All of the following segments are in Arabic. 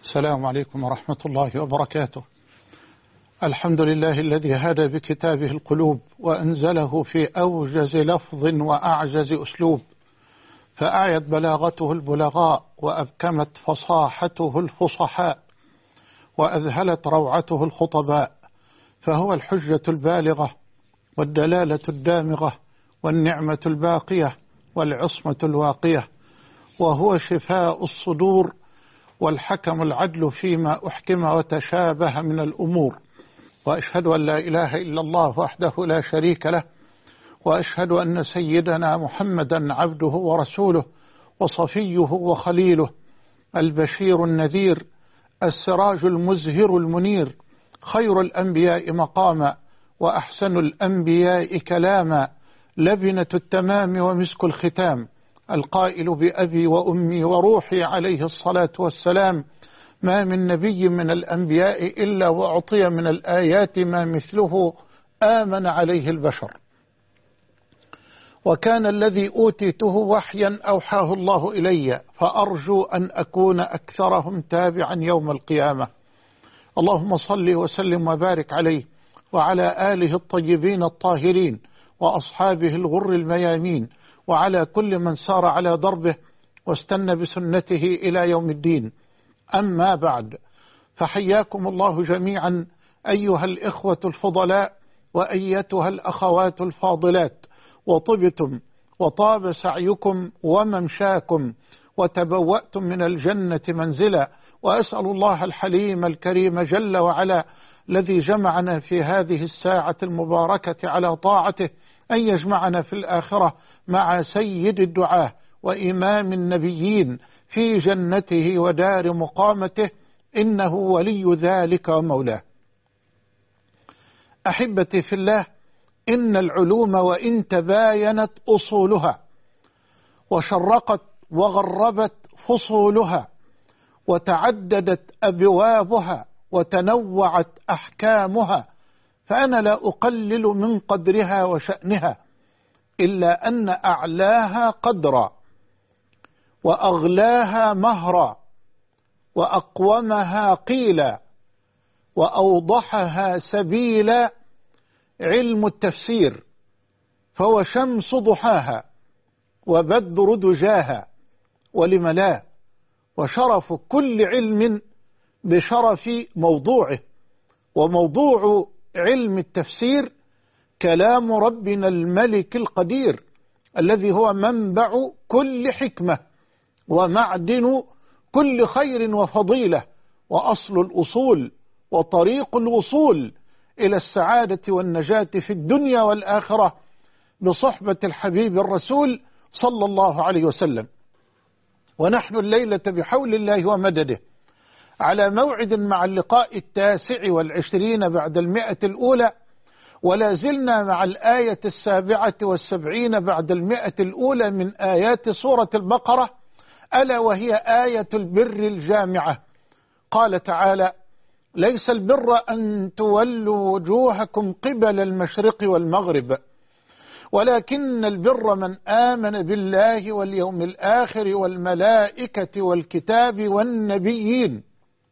السلام عليكم ورحمة الله وبركاته. الحمد لله الذي هدى بكتابه القلوب وأنزله في أوجز لفظ وأعجز أسلوب، فأعيت بلاغته البلغاء وأبكمت فصاحته الفصحاء وأذهلت روعته الخطباء، فهو الحجة البالغة والدلالة الدامغة والنعمة الباقية والعصمة الواقية، وهو شفاء الصدور والحكم العدل فيما أحكم وتشابه من الأمور. وأشهد أن لا إله إلا الله وحده لا شريك له، وأشهد أن سيدنا محمدا عبده ورسوله وصفيه وخليله، البشير النذير، السراج المزهر المنير، خير الأنبياء مقاما وأحسن الأنبياء كلاما، لبنة التمام ومسك الختام، القائل بأبي وأمي وروحي عليه الصلاة والسلام: ما من نبي من الأنبياء إلا وأعطي من الآيات ما مثله آمن عليه البشر، وكان الذي أوتيته وحيا أوحاه الله إلي، فأرجو أن أكون أكثرهم تابعا يوم القيامة. اللهم صل وسلم وبارك عليه وعلى آله الطيبين الطاهرين وأصحابه الغر الميامين، وعلى كل من سار على دربه واستنى بسنته إلى يوم الدين. أما بعد، فحياكم الله جميعا أيها الإخوة الفضلاء وأيتها الأخوات الفاضلات، وطبتم وطاب سعيكم وممشاكم وتبوأتم من الجنة منزلا، وأسأل الله الحليم الكريم جل وعلا الذي جمعنا في هذه الساعة المباركة على طاعته أن يجمعنا في الآخرة مع سيد الدعاة وإمام النبيين في جنته ودار مقامته، إنه ولي ذلك ومولاه. أحبتي في الله، إن العلوم وإن تباينت أصولها وشرقت وغربت فصولها وتعددت أبوابها وتنوعت أحكامها، فأنا لا أقلل من قدرها وشأنها، إلا أن أعلاها قدرا وأغلاها مهرا وأقومها قيلا وأوضحها سبيلا علم التفسير، فهو شمس ضحاها وبدر دجاها، ولم لا، وشرف كل علم بشرف موضوعه. وموضوع علم التفسير كلام ربنا الملك القدير، الذي هو منبع كل حكمة ومعدن كل خير وفضيلة، وأصل الأصول وطريق الوصول إلى السعادة والنجاة في الدنيا والآخرة بصحبة الحبيب الرسول صلى الله عليه وسلم. ونحن الليلة بحول الله ومدده على موعد مع اللقاء 29 بعد 100 الأولى، ولا زلنا مع الآية 77 بعد 100 الأولى من آيات سورة البقرة، ألا وهي آية البر الجامعة. قال تعالى: ليس البر أن تولوا وجوهكم قبل المشرق والمغرب، ولكن البر من آمن بالله واليوم الآخر والملائكة والكتاب والنبيين،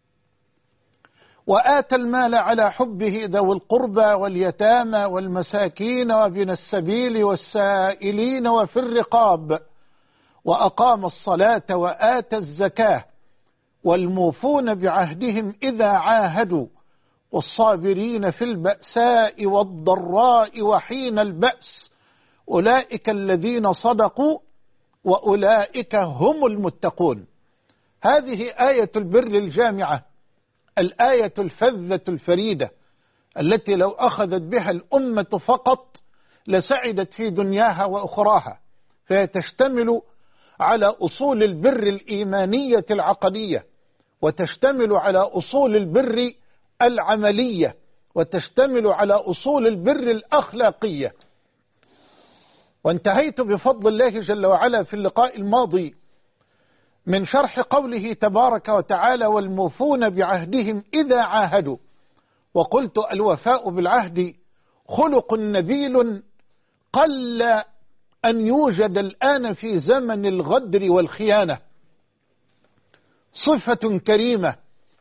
وآتى المال على حبه ذوي القربى واليتامى والمساكين وابن السبيل والسائلين وفي الرقاب، وأقام الصلاة وآتى الزكاة، والموفون بعهدهم إذا عاهدوا، والصابرين في البأساء والضراء وحين البأس، أولئك الذين صدقوا وأولئك هم المتقون. هذه آية البر الجامعة، الآية الفذة الفريدة، التي لو أخذت بها الأمة فقط لسعدت في دنياها وأخراها، فهي تشتمل على أصول البر الإيمانية العقدية، وتشتمل على أصول البر العملية، وتشتمل على أصول البر الأخلاقية. وانتهيت بفضل الله جل وعلا في اللقاء الماضي من شرح قوله تبارك وتعالى: والموفون بعهدهم إذا عاهدوا، وقلت: الوفاء بالعهد خلق نبيل قل أن يوجد الآن في زمن الغدر والخيانة، صفة كريمة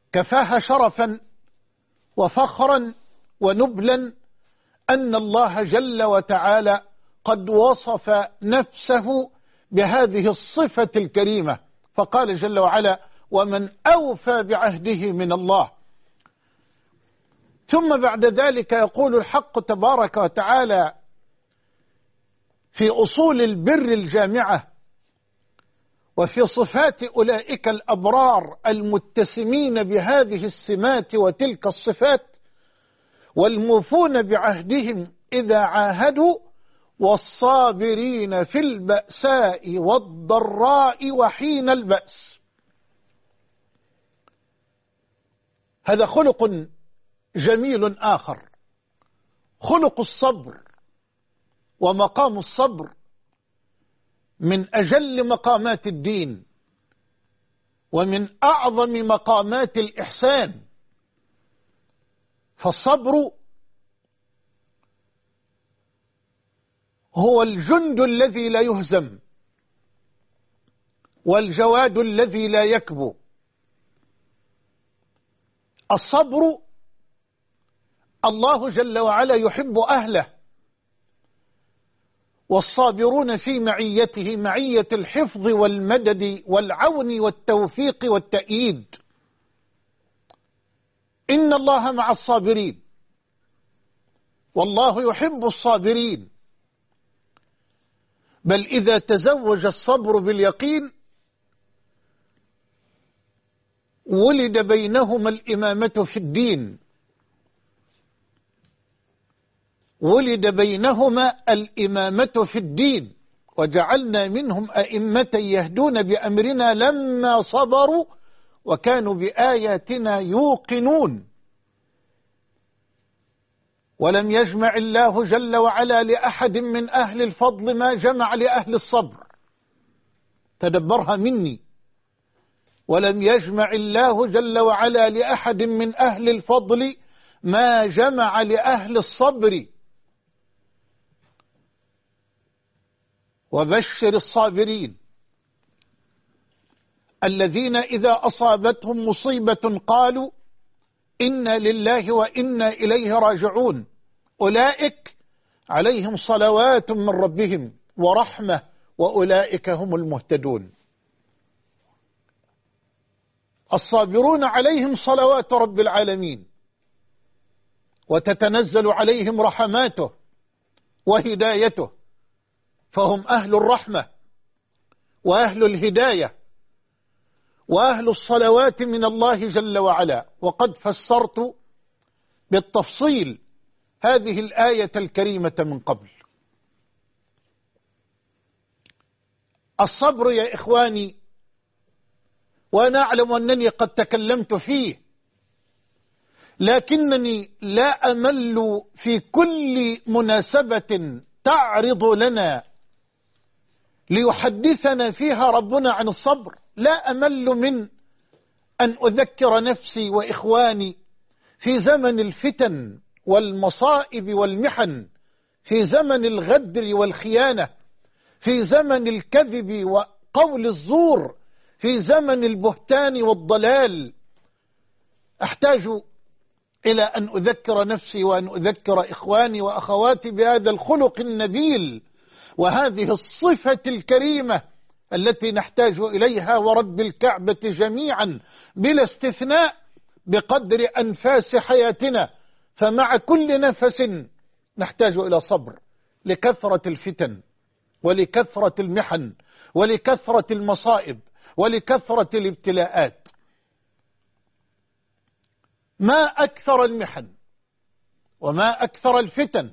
كفاها شرفا وفخرا ونبلا أن الله جل وتعالى قد وصف نفسه بهذه الصفة الكريمة، فقال جل وعلا: ومن أوفى بعهده من الله. ثم بعد ذلك يقول الحق تبارك وتعالى في أصول البر الجامعة وفي صفات أولئك الأبرار المتسمين بهذه السمات وتلك الصفات: والموفون بعهدهم إذا عاهدوا والصابرين في البأساء والضراء وحين البأس. هذا خلق جميل آخر، خلق الصبر. ومقام الصبر من أجل مقامات الدين ومن أعظم مقامات الإحسان، فالصبر هو الجند الذي لا يهزم والجواد الذي لا يكبو. الصبر الله جل وعلا يحب أهله، والصابرون في معيته معية الحفظ والمدد والعون والتوفيق والتأييد. إن الله مع الصابرين والله يحب الصابرين. بل إذا تزوج الصبر باليقين ولد بينهما الإمامة في الدين، ولد بينهما الإمامة في الدين، وجعلنا منهم أئمة يهدون بأمرنا لما صبروا وكانوا بآياتنا يوقنون. ولم يجمع الله جل وعلا لأحد من أهل الفضل ما جمع لأهل الصبر. تدبرها مني: ولم يجمع الله جل وعلا لأحد من أهل الفضل ما جمع لأهل الصبر. وبشر الصابرين الذين إذا أصابتهم مصيبة قالوا إنا لله وإنا إليه راجعون أولئك عليهم صلوات من ربهم ورحمة وأولئك هم المهتدون. الصابرون عليهم صلوات رب العالمين وتتنزل عليهم رحماته وهدايته، فهم أهل الرحمة وأهل الهداية وأهل الصلوات من الله جل وعلا. وقد فسرت بالتفصيل هذه الآية الكريمة من قبل. الصبر يا إخواني، وأنا أعلم أنني قد تكلمت فيه، لكنني لا أمل في كل مناسبة تعرض لنا ليحدثنا فيها ربنا عن الصبر، لا أمل من أن أذكر نفسي وإخواني في زمن الفتن والمصائب والمحن، في زمن الغدر والخيانة، في زمن الكذب وقول الزور، في زمن البهتان والضلال. أحتاج إلى أن أذكر نفسي وأن أذكر إخواني وأخواتي بهذا الخلق النبيل وهذه الصفة الكريمة التي نحتاج إليها ورب الكعبة جميعا بلا استثناء بقدر أنفاس حياتنا. فمع كل نفس نحتاج إلى صبر لكثرة الفتن ولكثرة المحن ولكثرة المصائب ولكثرة الابتلاءات. ما أكثر المحن وما أكثر الفتن،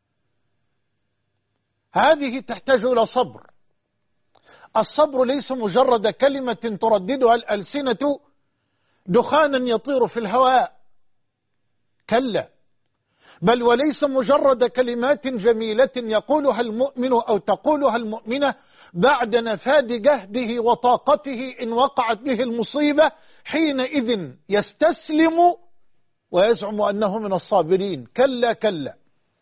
هذه تحتاج إلى صبر. الصبر ليس مجرد كلمة ترددها الألسنة دخانا يطير في الهواء، كلا، بل وليس مجرد كلمات جميلة يقولها المؤمن أو تقولها المؤمنة بعد نفاد جهده وطاقته إن وقعت به المصيبة، حينئذ يستسلم ويزعم أنه من الصابرين. كلا كلا.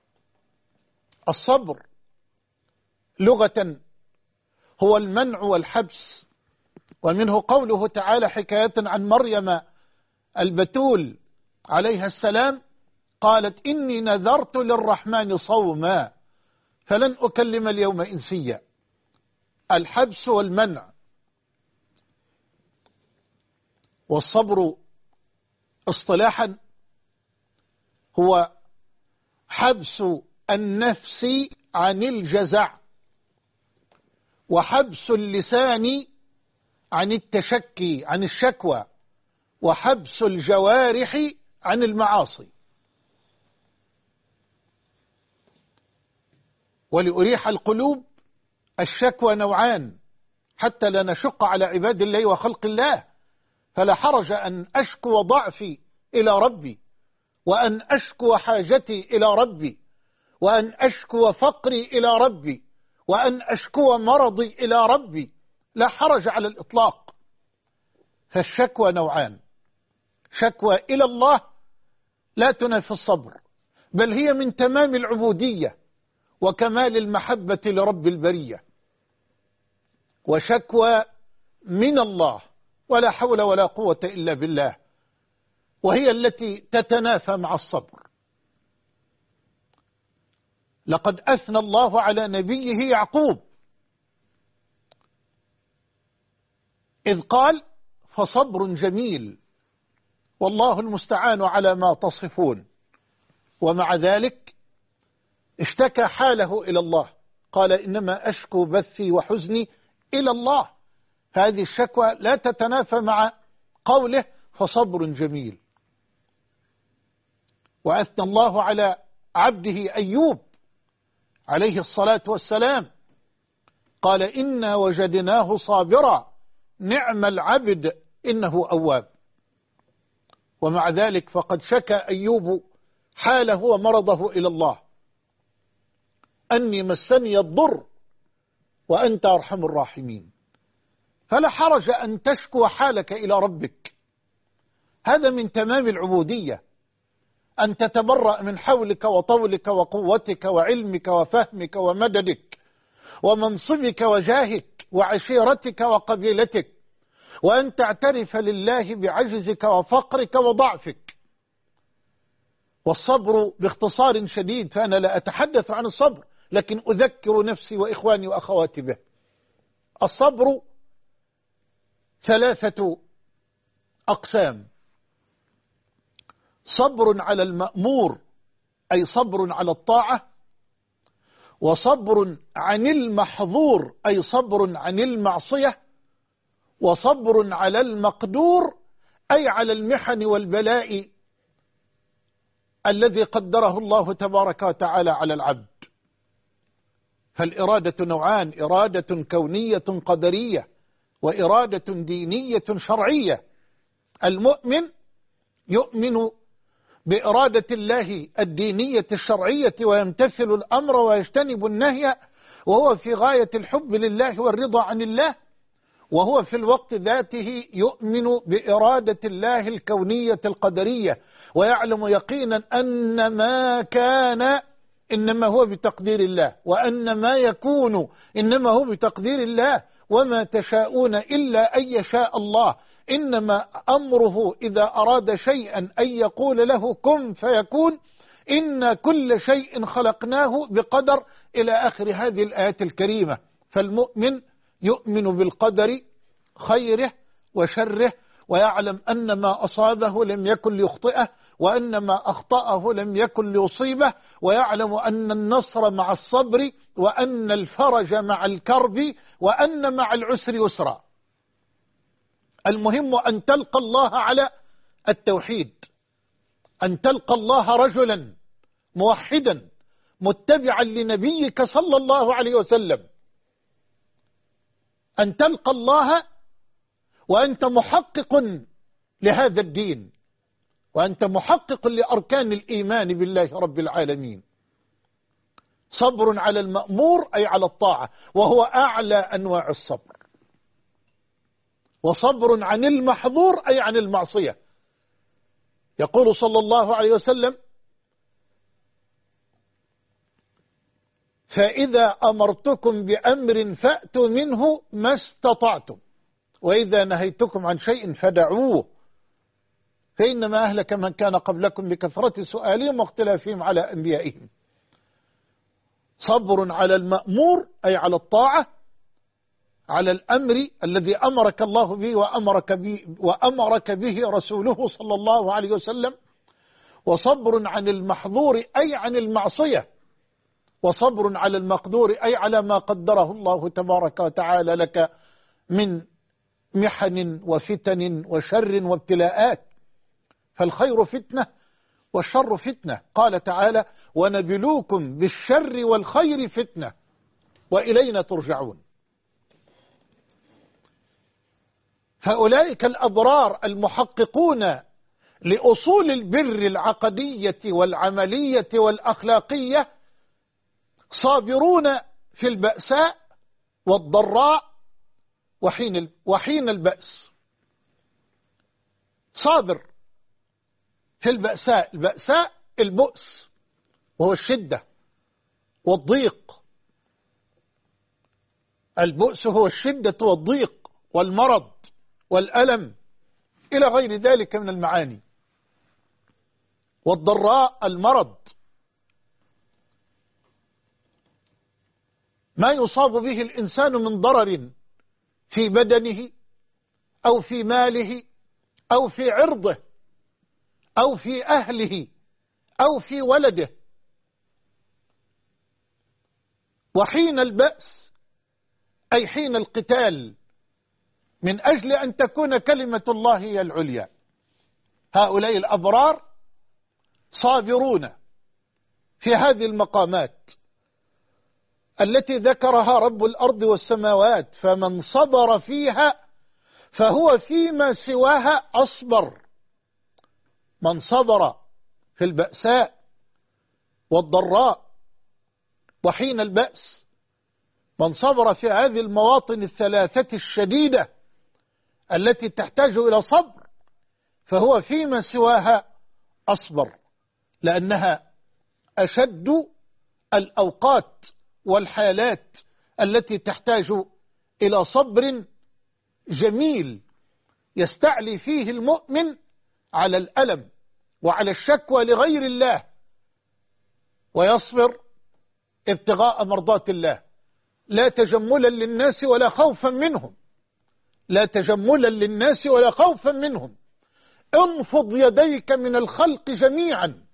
الصبر لغة هو المنع والحبس، ومنه قوله تعالى حكاية عن مريم البتول عليها السلام قالت إني نذرت للرحمن صوما فلن أكلم اليوم إنسيا. الحبس والمنع. والصبر اصطلاحا هو حبس النفس عن الجزع، وحبس اللسان عن التشكي عن الشكوى، وحبس الجوارح عن المعاصي. ولأريح القلوب الشكوى نوعان حتى لا نشق على عباد الله وخلق الله، فلا حرج أن أشكو ضعفي إلى ربي، وأن أشكو حاجتي إلى ربي، وأن أشكو فقري إلى ربي، وأن أشكو مرضي إلى ربي، لا حرج على الإطلاق. فالشكوى نوعان: شكوى إلى الله لا تنافي الصبر، بل هي من تمام العبودية وكمال المحبة لرب البرية، وشكوى من الله ولا حول ولا قوة إلا بالله، وهي التي تتنافى مع الصبر. لقد أثنى الله على نبيه يعقوب إذ قال: فصبر جميل والله المستعان على ما تصفون. ومع ذلك اشتكى حاله إلى الله، قال: إنما أشكو بثي وحزني إلى الله. هذه الشكوى لا تتنافى مع قوله فصبر جميل. وأثنى الله على عبده أيوب عليه الصلاة والسلام، قال: إنا وجدناه صابرا نعم العبد إنه أواب. ومع ذلك فقد شكى أيوب حاله ومرضه إلى الله: أني مسني الضر وأنت أرحم الراحمين. فلا حرج أن تشكو حالك إلى ربك، هذا من تمام العبودية، أن تتبرأ من حولك وطولك وقوتك وعلمك وفهمك ومددك ومنصبك وجاهك وعشيرتك وقبيلتك، وأن تعترف لله بعجزك وفقرك وضعفك. والصبر باختصار شديد، فأنا لا أتحدث عن الصبر لكن أذكر نفسي وإخواني وأخواتي به. الصبر 3 أقسام: صبر على المأمور أي صبر على الطاعة، وصبر عن المحظور أي صبر عن المعصية، وصبر على المقدور أي على المحن والبلاء الذي قدره الله تبارك وتعالى على العبد. فالإرادة نوعان: إرادة كونية قدرية، وإرادة دينية شرعية. المؤمن يؤمن بإرادة الله الدينية الشرعية ويمتثل الأمر ويجتنب النهي، وهو في غاية الحب لله والرضا عن الله، وهو في الوقت ذاته يؤمن بإرادة الله الكونية القدرية، ويعلم يقينا أن ما كان إنما هو بتقدير الله، وأن ما يكون إنما هو بتقدير الله، وما تشاءون إلا أن يشاء الله، إنما أمره إذا أراد شيئا أن يقول له كن فيكون، إن كل شيء خلقناه بقدر، إلى آخر هذه الآيات الكريمة. فالمؤمن يؤمن بالقدر خيره وشره، ويعلم أن ما أصابه لم يكن ليخطئه، وأن ما أخطأه لم يكن ليصيبه، ويعلم أن النصر مع الصبر، وأن الفرج مع الكرب، وأن مع العسر يسرا. المهم أن تلقى الله على التوحيد، أن تلقى الله رجلا موحدا متبعا لنبيك صلى الله عليه وسلم، أن تلقى الله وأنت محقق لهذا الدين، وأنت محقق لأركان الإيمان بالله رب العالمين. صبر على المأمور أي على الطاعة، وهو أعلى أنواع الصبر. وصبر عن المحظور أي عن المعصية. يقول صلى الله عليه وسلم: فإذا أمرتكم بأمر فأتوا منه ما استطعتم، وإذا نهيتكم عن شيء فدعوه. فإنما أهلك من كان قبلكم بكثرة سؤالهم واختلافهم على أنبيائهم. صبر على المأمور أي على الطاعة، على الأمر الذي أمرك الله به وأمرك به رسوله صلى الله عليه وسلم، وصبر عن المحظور أي عن المعصية، وصبر على المقدور أي على ما قدره الله تبارك وتعالى لك من محن وفتن وشر وابتلاءات. فالخير فتنة والشر فتنة. قال تعالى: ونبلوكم بالشر والخير فتنة وإلينا ترجعون. فأولئك الأبرار المحققون لأصول البر العقدية والعملية والأخلاقية صابرون في البأساء والضراء وحين البأس. صابر في البأساء البؤس وهو الشدة والضيق. البؤس هو الشدة والضيق والمرض والألم إلى غير ذلك من المعاني. والضراء المرض، ما يصاب به الإنسان من ضرر في بدنه أو في ماله أو في عرضه أو في أهله أو في ولده. وحين البأس أي حين القتال من أجل أن تكون كلمة الله هي العليا. هؤلاء الأبرار صابرون في هذه المقامات التي ذكرها رب الأرض والسماوات، فمن صبر فيها فهو فيما سواها أصبر. من صبر في البأساء والضراء وحين البأس، من صبر في هذه المواطن الثلاثة الشديدة التي تحتاج إلى صبر، فهو فيما سواها أصبر، لأنها أشد الأوقات والحالات التي تحتاج إلى صبر جميل يستعلي فيه المؤمن على الألم وعلى الشكوى لغير الله، ويصبر ابتغاء مرضات الله، لا تجملا للناس ولا خوفا منهم، لا تجملا للناس ولا خوفا منهم. انفض يديك من الخلق جميعا،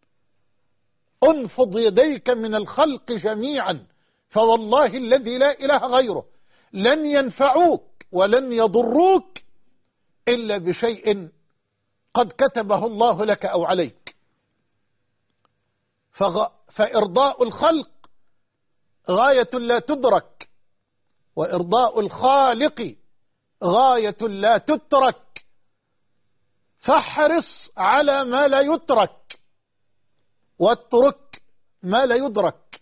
انفض يديك من الخلق جميعا، فوالله الذي لا إله غيره لن ينفعوك ولن يضروك إلا بشيء قد كتبه الله لك أو عليك. فإرضاء الخلق غاية لا تدرك، وإرضاء الخالق غاية لا تترك. فاحرص على ما لا يترك، واترك ما لا يدرك،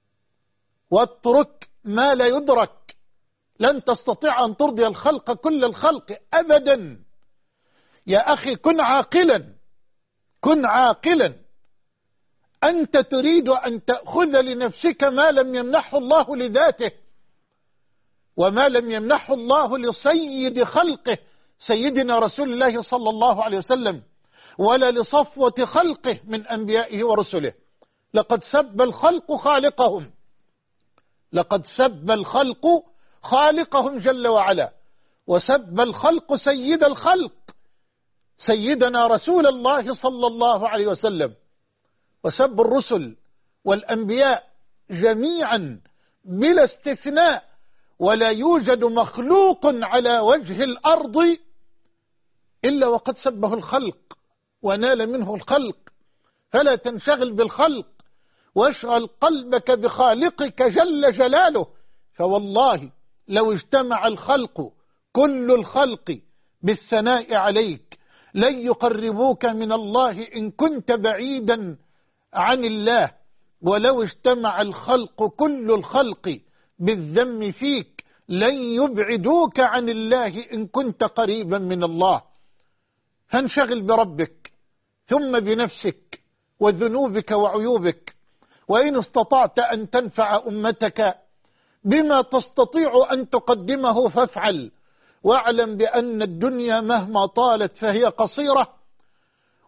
واترك ما لا يدرك. لن تستطيع أن ترضي الخلق كل الخلق أبدا. يا أخي كن عاقلا، كن عاقلا. أنت تريد أن تأخذ لنفسك ما لم يمنحه الله لذاته، وما لم يمنحه الله لسيد خلقه سيدنا رسول الله صلى الله عليه وسلم، ولا لصفوة خلقه من أنبيائه ورسله. لقد سب الخلق خالقهم، لقد سب الخلق خالقهم جل وعلا، وسب الخلق سيد الخلق سيدنا رسول الله صلى الله عليه وسلم، وسب الرسل والأنبياء جميعا بلا استثناء. ولا يوجد مخلوق على وجه الأرض إلا وقد سبه الخلق ونال منه الخلق. فلا تنشغل بالخلق، واشغل قلبك بخالقك جل جلاله. فوالله لو اجتمع الخلق كل الخلق بالثناء عليك لن يقربوك من الله إن كنت بعيدا عن الله، ولو اجتمع الخلق كل الخلق بالذم فيك لن يبعدوك عن الله إن كنت قريبا من الله. فانشغل بربك ثم بنفسك وذنوبك وعيوبك. وإن استطعت أن تنفع أمتك بما تستطيع أن تقدمه فافعل، واعلم بأن الدنيا مهما طالت فهي قصيرة،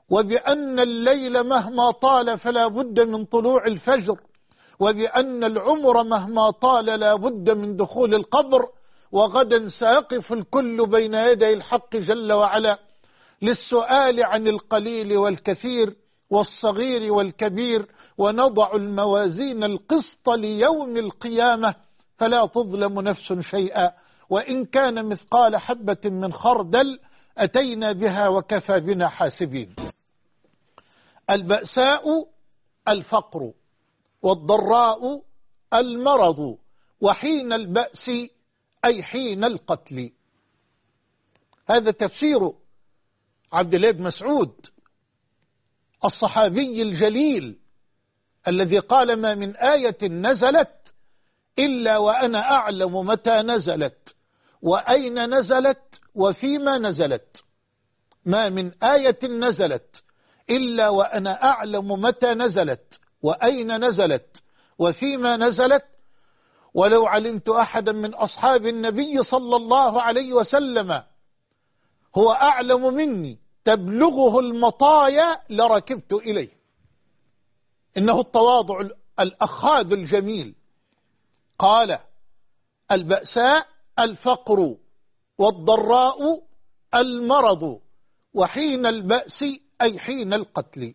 وبأن الليل مهما طال فلا بد من طلوع الفجر، وبأن العمر مهما طال لا بد من دخول القبر، وغدا سيقف الكل بين يدي الحق جل وعلا للسؤال عن القليل والكثير والصغير والكبير، ونضع الموازين القسط ليوم القيامة فلا تظلم نفس شيئا، وإن كان مثقال حبة من خردل أتينا بها وكفى بنا حاسبين. البأساء الفقر، والضراء المرض، وحين البأس أي حين القتل. هذا تفسير عبد الله بن مسعود الصحابي الجليل الذي قال: ما من آية نزلت إلا وأنا أعلم متى نزلت وأين نزلت وفيما نزلت. ما من آية نزلت إلا وأنا أعلم متى نزلت وأين نزلت وفيما نزلت، ولو علمت أحدا من أصحاب النبي صلى الله عليه وسلم هو أعلم مني تبلغه المطايا لركبت إليه. إنه التواضع الأخاذ الجميل. قال: البأساء الفقر، والضراء المرض، وحين البأس أي حين القتل.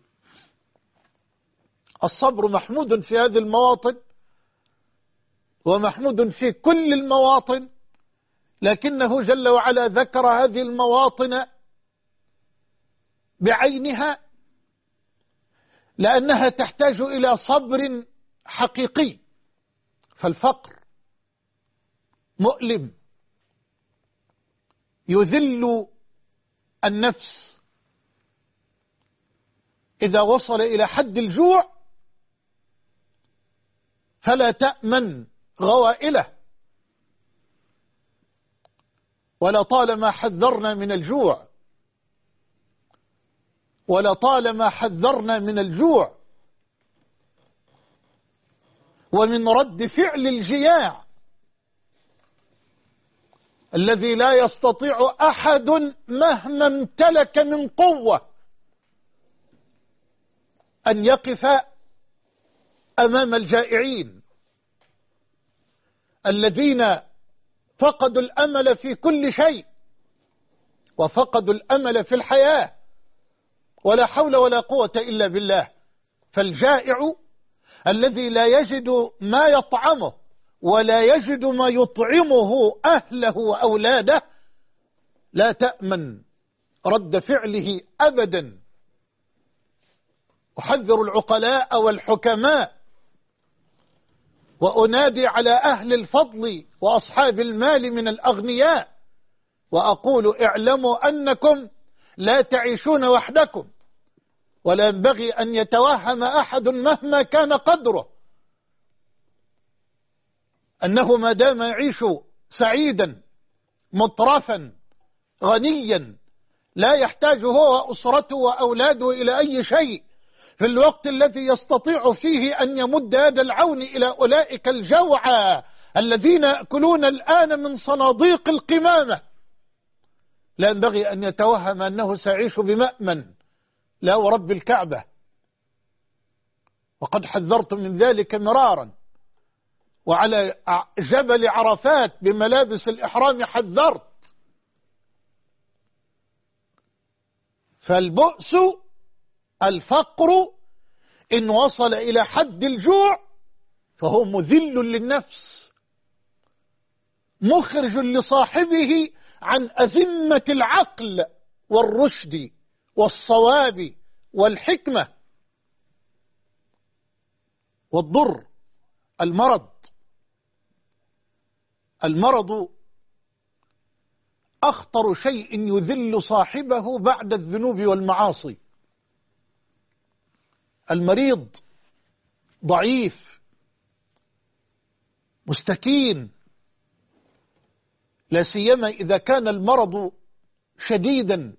الصبر محمود في هذه المواطن ومحمود في كل المواطن، لكنه جل وعلا ذكر هذه المواطن بعينها لأنها تحتاج إلى صبر حقيقي. فالفقر مؤلم يذل النفس إذا وصل إلى حد الجوع فلا تأمن غوائله. ولطالما حذرنا من الجوع، ولطالما حذرنا من الجوع ومن رد فعل الجياع الذي لا يستطيع أحد مهما امتلك من قوة أن يقف أمام الجائعين الذين فقدوا الأمل في كل شيء وفقدوا الأمل في الحياة، ولا حول ولا قوة إلا بالله. فالجائع الذي لا يجد ما يطعمه ولا يجد ما يطعمه أهله وأولاده لا تأمن رد فعله أبدا. أحذر العقلاء والحكماء وأنادي على أهل الفضل وأصحاب المال من الأغنياء وأقول: اعلموا أنكم لا تعيشون وحدكم، ولا ينبغي أن يتوهم أحد مهما كان قدره أنه ما دام يعيش سعيدا مطرفا غنيا لا يحتاج هو وأسرته وأولاده إلى أي شيء في الوقت الذي يستطيع فيه أن يمد يد العون إلى أولئك الجوعى الذين يأكلون الآن من صناديق القمامة. لا ينبغي أن يتوهم أنه سيعيش بمأمن، لا ورب الكعبة. وقد حذرت من ذلك مرارا، وعلى جبل عرفات بملابس الإحرام حذرت. فالبؤس الفقر إن وصل إلى حد الجوع فهو مذل للنفس، مخرج لصاحبه عن أزمة العقل والرشد والصواب والحكمة. والضر المرض أخطر شيء يذل صاحبه بعد الذنوب والمعاصي. المريض ضعيف مستكين، لا سيما إذا كان المرض شديدا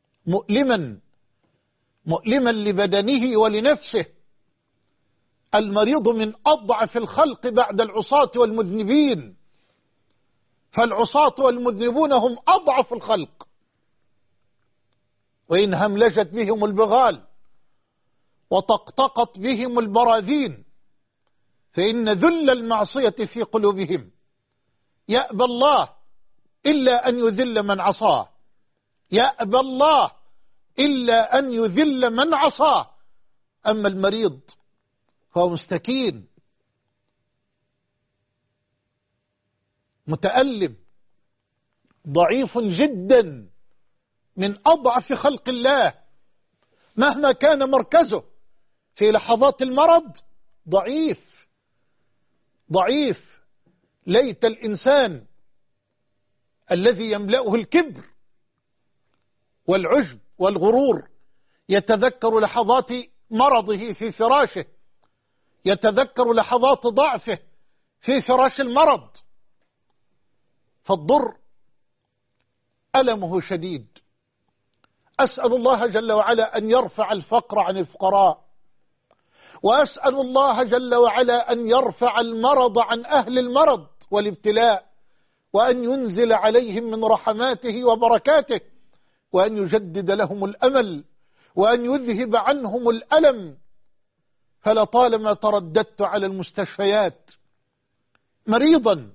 مؤلما لبدنه ولنفسه. المريض من أضعف الخلق بعد العصاة والمذنبين، فالعصاة والمذنبون هم أضعف الخلق. وإن هملجت بهم البغال وطقطقت بهم البراذين فإن ذل المعصية في قلوبهم. يأبى الله إلا أن يذل من عصاه، يأبى الله إلا أن يذل من عصاه. أما المريض فهو مستكين متألم ضعيف جدا من أضعف خلق الله، مهما كان مركزه في لحظات المرض ضعيف ضعيف. ليت الإنسان الذي يملأه الكبر والعجب والغرور يتذكر لحظات مرضه في فراشه، يتذكر لحظات ضعفه في فراش المرض، فالضر ألمه شديد. أسأل الله جل وعلا أن يرفع الفقر عن الفقراء، وأسأل الله جل وعلا أن يرفع المرض عن أهل المرض والابتلاء، وأن ينزل عليهم من رحماته وبركاته، وأن يجدد لهم الأمل، وأن يذهب عنهم الألم. فلطالما ترددت على المستشفيات مريضا،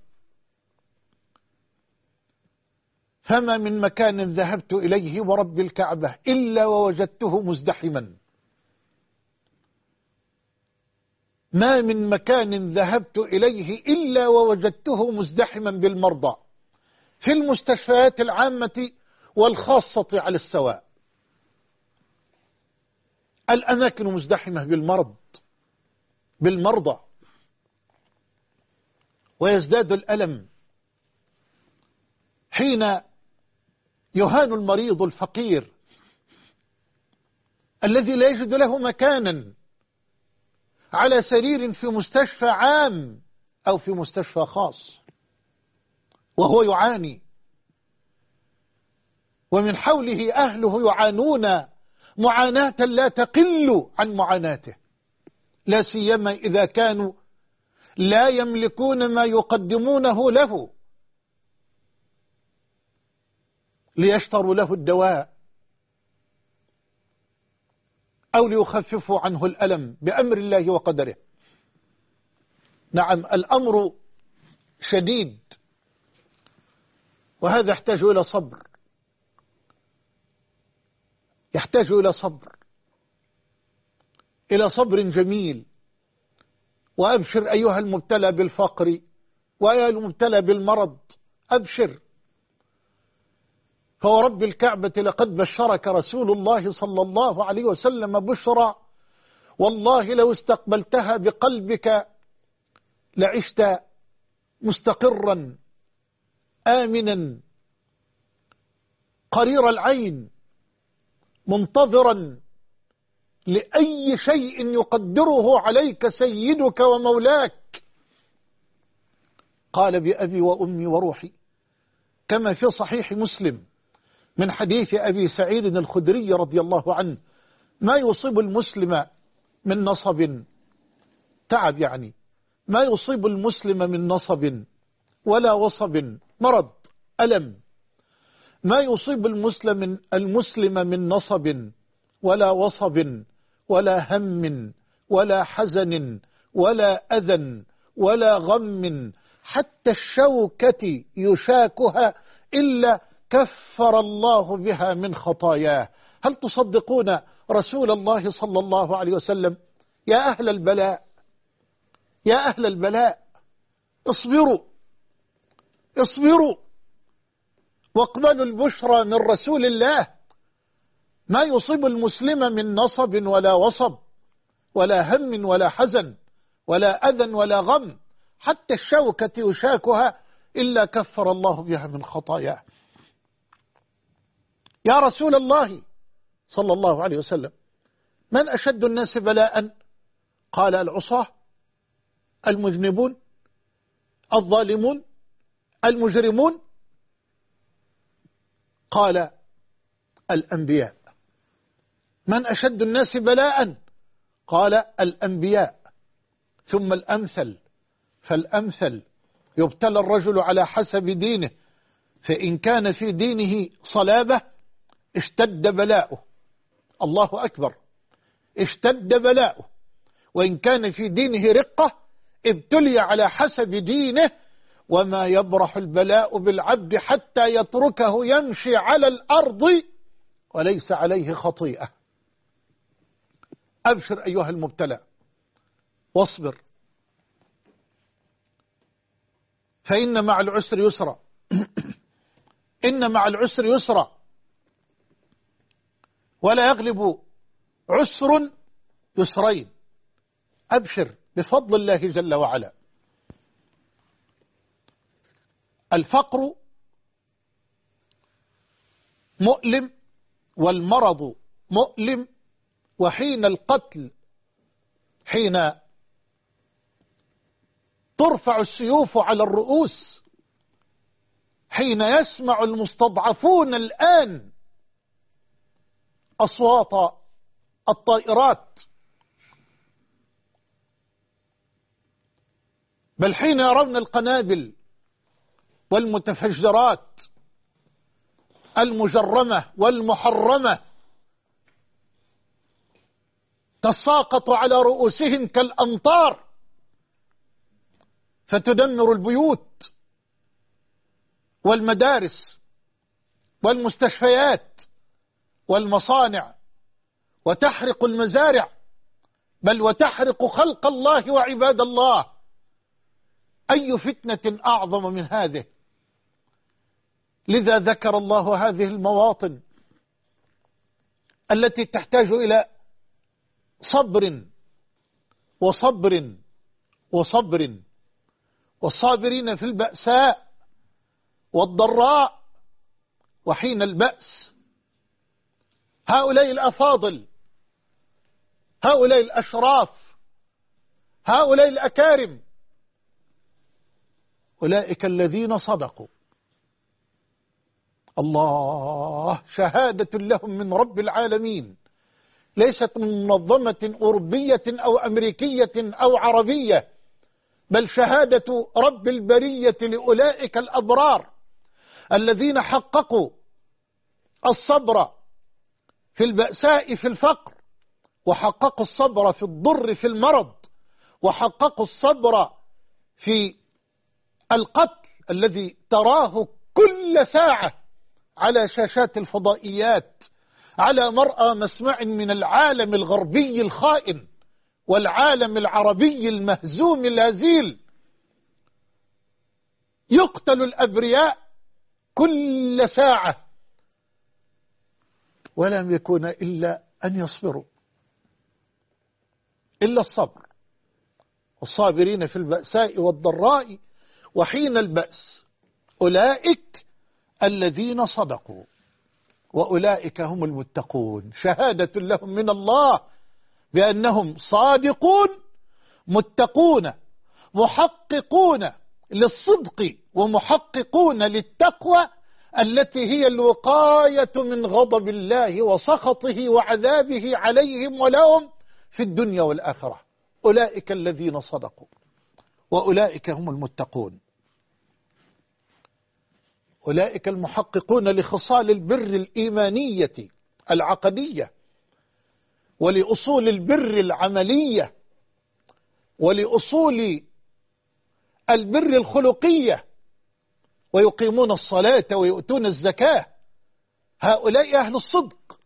فما من مكان ذهبت إليه ورب الكعبة إلا ووجدته مزدحما. ما من مكان ذهبت إليه إلا ووجدته مزدحما بالمرضى في المستشفيات العامة والخاصة على السواء. الأماكن مزدحمة بالمرضى، ويزداد الألم حين يهان المريض الفقير الذي لا يجد له مكانا على سرير في مستشفى عام أو في مستشفى خاص، وهو يعاني، ومن حوله أهله يعانون معاناة لا تقل عن معاناته، لا سيما إذا كانوا لا يملكون ما يقدمونه له ليشتروا له الدواء أو ليخففوا عنه الألم بأمر الله وقدره. نعم، الأمر شديد، وهذا يحتاج إلى صبر، يحتاج إلى صبر جميل. وأبشر أيها المبتلى بالفقر وأيها المبتلى بالمرض، أبشر، فورب الكعبة لقد بشرك رسول الله صلى الله عليه وسلم بشرى والله لو استقبلتها بقلبك لعشت مستقرا آمنا قرير العين منتظرا لأي شيء يقدره عليك سيدك ومولاك. قال بأبي وأمي وروحي، كما في صحيح مسلم من حديث أبي سعيد الخدري رضي الله عنه: ما يصيب المسلم من نصب، تعب يعني، ما يصيب المسلم من نصب ولا وصب، مرض ألم، ما يصيب المسلم من نصب ولا وصب ولا هم ولا حزن ولا أذى ولا غم حتى الشوكة يشاكها إلا كفر الله بها من خطاياه. هل تصدقون رسول الله صلى الله عليه وسلم؟ يا أهل البلاء، يا أهل البلاء، اصبروا واقبلوا البشرى من رسول الله. ما يصيب المسلم من نصب ولا وصب ولا هم ولا حزن ولا أذى ولا غم حتى الشوكة يشاكها إلا كفر الله بها من خطاياه. يا رسول الله صلى الله عليه وسلم، من أشد الناس بلاء؟ قال: العصاة، المذنبون، الظالمون، المجرمون. قال: الأنبياء. من أشد الناس بلاء؟ قال: الأنبياء، ثم الأمثل فالأمثل. يبتلى الرجل على حسب دينه، فإن كان في دينه صلابة اشتد بلاؤه. الله أكبر، اشتد بلاؤه، وإن كان في دينه رقة ابتلي على حسب دينه. وما يبرح البلاء بالعبد حتى يتركه يمشي على الأرض وليس عليه خطيئة. أبشر أيها المبتلى واصبر، فإن مع العسر يسرا. إن مع العسر يسرا، ولا يغلب عسر يسرين. أبشر بفضل الله جل وعلا. الفقر مؤلم، والمرض مؤلم، وحين القتل، حين ترفع السيوف على الرؤوس، حين يسمع المستضعفون الآن أصوات الطائرات، بل حين يرون القنابل والمتفجرات المجرمة والمحرمة تساقط على رؤوسهم كالأمطار فتدمر البيوت والمدارس والمستشفيات والمصانع، وتحرق المزارع، بل وتحرق خلق الله وعباد الله. أي فتنة أعظم من هذه؟ لذا ذكر الله هذه المواطن التي تحتاج إلى صبر وصبر وصبر، والصابرين في البأساء والضراء وحين البأس. هؤلاء الأفاضل، هؤلاء الأشراف، هؤلاء الأكارم، أولئك الذين صدقوا. الله، شهادة لهم من رب العالمين، ليست من منظمة أوروبية أو أمريكية أو عربية، بل شهادة رب البرية لأولئك الأبرار الذين حققوا الصبر في البأساء في الفقر، وحققوا الصبر في الضر في المرض، وحققوا الصبر في القتل الذي تراه كل ساعة على شاشات الفضائيات، على مرأى مسمع من العالم الغربي الخائن والعالم العربي المهزوم الهزيل. يقتل الأبرياء كل ساعة، ولم يكون إلا أن يصبروا، إلا الصبر. والصابرين في البأساء والضراء وحين البأس، أولئك الذين صدقوا وأولئك هم المتقون. شهادة لهم من الله بأنهم صادقون متقون محققون للصدق ومحققون للتقوى التي هي الوقاية من غضب الله وسخطه وعذابه عليهم ولهم في الدنيا والآخرة. أولئك الذين صدقوا وأولئك هم المتقون. أولئك المحققون لخصال البر الإيمانية العقدية، ولأصول البر العملية، ولأصول البر الخلقية، ويقيمون الصلاة ويؤتون الزكاة. هؤلاء أهل الصدق.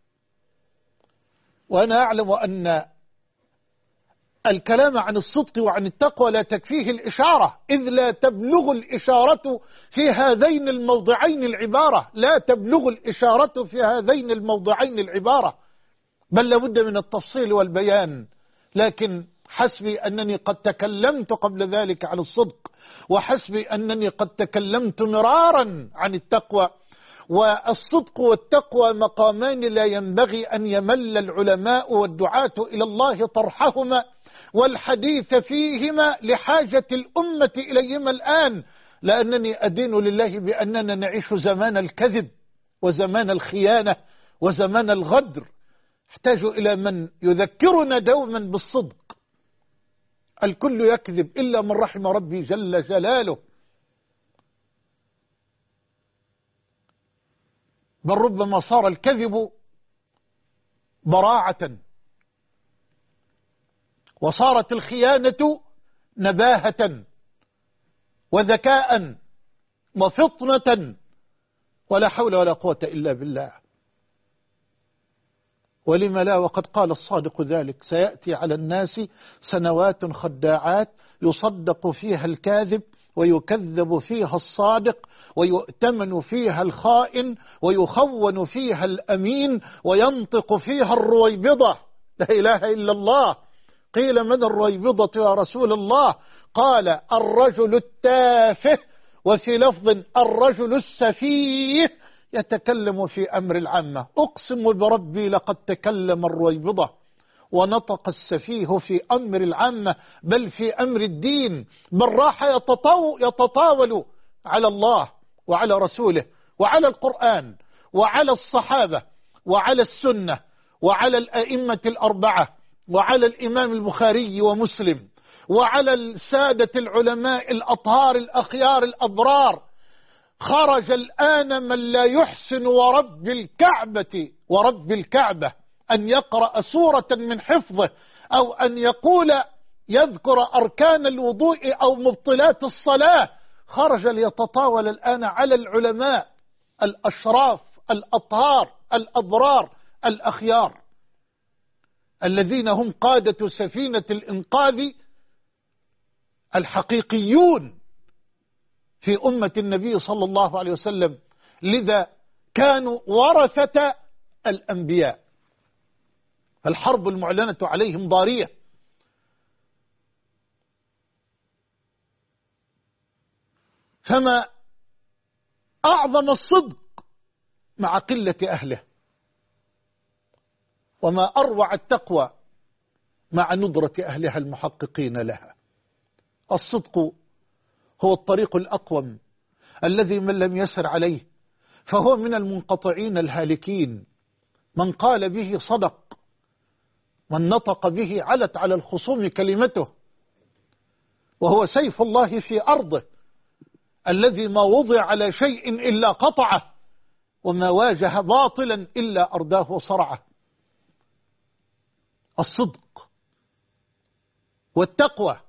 وأنا أعلم أن الكلام عن الصدق وعن التقوى لا تكفيه الإشارة، إذ لا تبلغ الإشارة في هذين الموضعين العبارة، لا تبلغ الإشارة في هذين الموضعين العبارة، بل لابد من التفصيل والبيان. لكن حسبي أنني قد تكلمت قبل ذلك عن الصدق، وحسبي أنني قد تكلمت مرارا عن التقوى. والصدق والتقوى مقامان لا ينبغي أن يمل العلماء والدعاة إلى الله طرحهما والحديث فيهما لحاجة الأمة إليهما الآن، لأنني أدين لله بأننا نعيش زمان الكذب وزمان الخيانة وزمان الغدر. احتاج إلى من يذكرنا دوما بالصدق. الكل يكذب إلا من رحم ربي جل جلاله. بل ربما صار الكذب براعة، وصارت الخيانة نباهة وذكاء وفطنة، ولا حول ولا قوة إلا بالله. ولم لا، وقد قال الصادق ذلك: سيأتي على الناس سنوات خداعات يصدق فيها الكاذب ويكذب فيها الصادق ويؤتمن فيها الخائن ويخون فيها الأمين وينطق فيها الرويبضة. لا إله إلا الله. قيل: من الرويبضة يا رسول الله؟ قال: الرجل التافه، وفي لفظ: الرجل السفيه يتكلم في أمر العامة. أقسم بربي لقد تكلم الرويبضة ونطق السفيه في أمر العامة، بل في أمر الدين، بل راح يتطاول على الله وعلى رسوله وعلى القرآن وعلى الصحابة وعلى السنة وعلى الأئمة الأربعة وعلى الإمام البخاري ومسلم وعلى السادة العلماء الأطهار الأخيار الأبرار. خرج الآن من لا يحسن ورب الكعبة أن يقرأ سورة من حفظه، أو أن يذكر أركان الوضوء أو مبطلات الصلاة. خرج ليتطاول الآن على العلماء الأشراف الأطهار الأبرار الأخيار، الذين هم قادة سفينة الإنقاذ الحقيقيون في أمة النبي صلى الله عليه وسلم، لذا كانوا ورثة الأنبياء. الحرب المعلنة عليهم ضارية، فما أعظم الصدق مع قلة أهله، وما أروع التقوى مع ندرة أهلها المحققين لها. الصدق هو الطريق الأقوم الذي من لم يسر عليه فهو من المنقطعين الهالكين. من قال به صدق، من نطق به علت على الخصوم كلمته، وهو سيف الله في أرضه الذي ما وضع على شيء إلا قطعه، وما واجه باطلا إلا أرداه وصرعه. الصدق والتقوى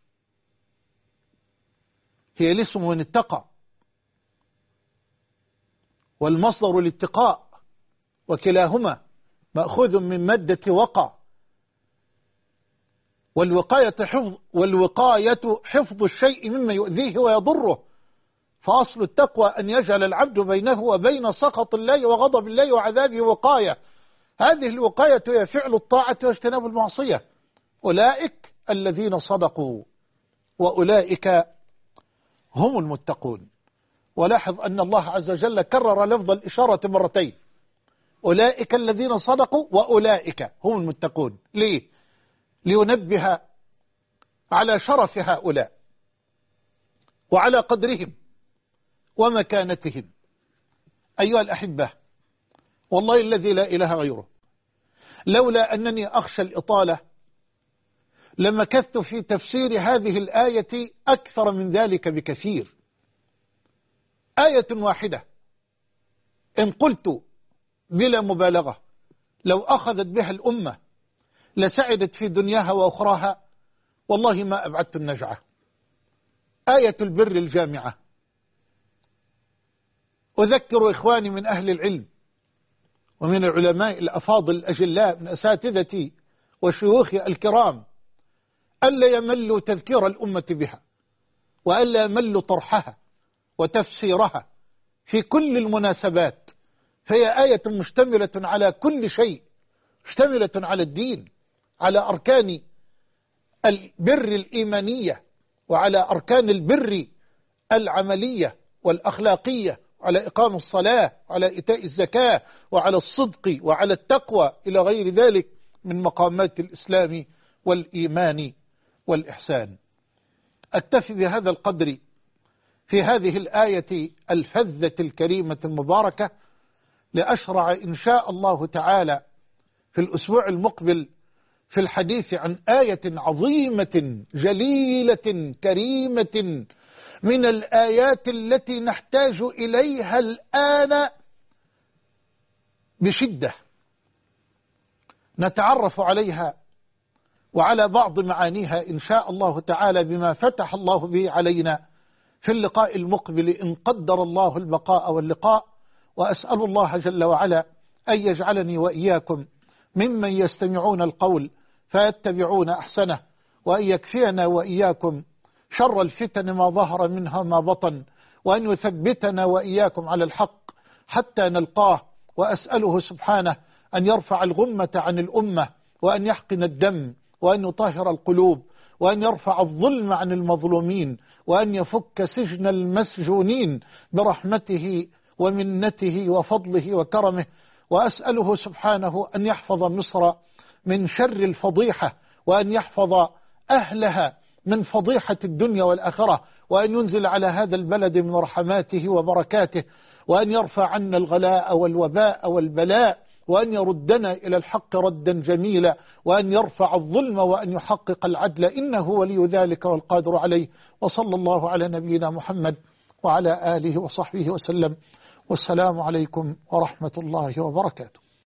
هي الاسم من اتقى، والمصدر الاتقاء، وكلاهما مأخوذ من مادة وقى. والوقاية حفظ الشيء مما يؤذيه ويضره. فأصل التقوى أن يجعل العبد بينه وبين سخط الله وغضب الله وعذابه وقاية. هذه الوقاية هي فعل الطاعة واجتناب المعصية. أولئك الذين صدقوا وأولئك هم المتقون. ولاحظ أن الله عز وجل كرر لفظ الإشارة مرتين: أولئك الذين صدقوا وأولئك هم المتقون. ليه؟ لينبه على شرف هؤلاء وعلى قدرهم ومكانتهم. أيها الأحبة، والله الذي لا إله غيره، لولا أنني أخشى الإطالة لمكثت في تفسير هذه الآية أكثر من ذلك بكثير. آية واحدة إن قلت بلا مبالغة لو أخذت بها الأمة لسعدت في دنياها وأخراها، والله ما أبعدت النجعة. آية البر الجامعة. أذكر إخواني من أهل العلم ومن العلماء الأفاضل الأجلاء من أساتذتي وشيوخي الكرام ألا يملوا تذكير الأمة بها، وألا يملوا طرحها وتفسيرها في كل المناسبات، فهي آية مشتملة على كل شيء، مشتملة على الدين، على أركان البر الإيمانية، وعلى أركان البر العملية والأخلاقية، وعلى إقام الصلاة، وعلى إيتاء الزكاة، وعلى الصدق، وعلى التقوى، إلى غير ذلك من مقامات الإسلام والإيمان والإحسان. أكتفي بهذا القدر في هذه الآية الفذة الكريمة المباركة، لأشرع إن شاء الله تعالى في الأسبوع المقبل في الحديث عن آية عظيمة جليلة كريمة من الآيات التي نحتاج إليها الآن بشدة نتعرف عليها وعلى بعض معانيها إن شاء الله تعالى بما فتح الله به علينا في اللقاء المقبل إن قدر الله البقاء واللقاء. وأسأل الله جل وعلا أن يجعلني وإياكم ممن يستمعون القول فيتبعون أحسنه، وأن يكفينا وإياكم شر الفتن ما ظهر منها ما بطن، وأن يثبتنا وإياكم على الحق حتى نلقاه. وأسأله سبحانه أن يرفع الغمة عن الأمة، وأن يحقن الدم، وأن يطهر القلوب، وأن يرفع الظلم عن المظلومين، وأن يفك سجن المسجونين برحمته ومنته وفضله وكرمه. وأسأله سبحانه أن يحفظ مصر من شر الفضيحة، وأن يحفظ أهلها من فضيحة الدنيا والآخرة، وأن ينزل على هذا البلد من رحماته وبركاته، وأن يرفع عنا الغلاء والوباء والبلاء، وأن يردنا إلى الحق ردا جميلا، وأن يرفع الظلم وأن يحقق العدل، إنه ولي ذلك والقادر عليه. وصلى الله على نبينا محمد وعلى آله وصحبه وسلم، والسلام عليكم ورحمة الله وبركاته.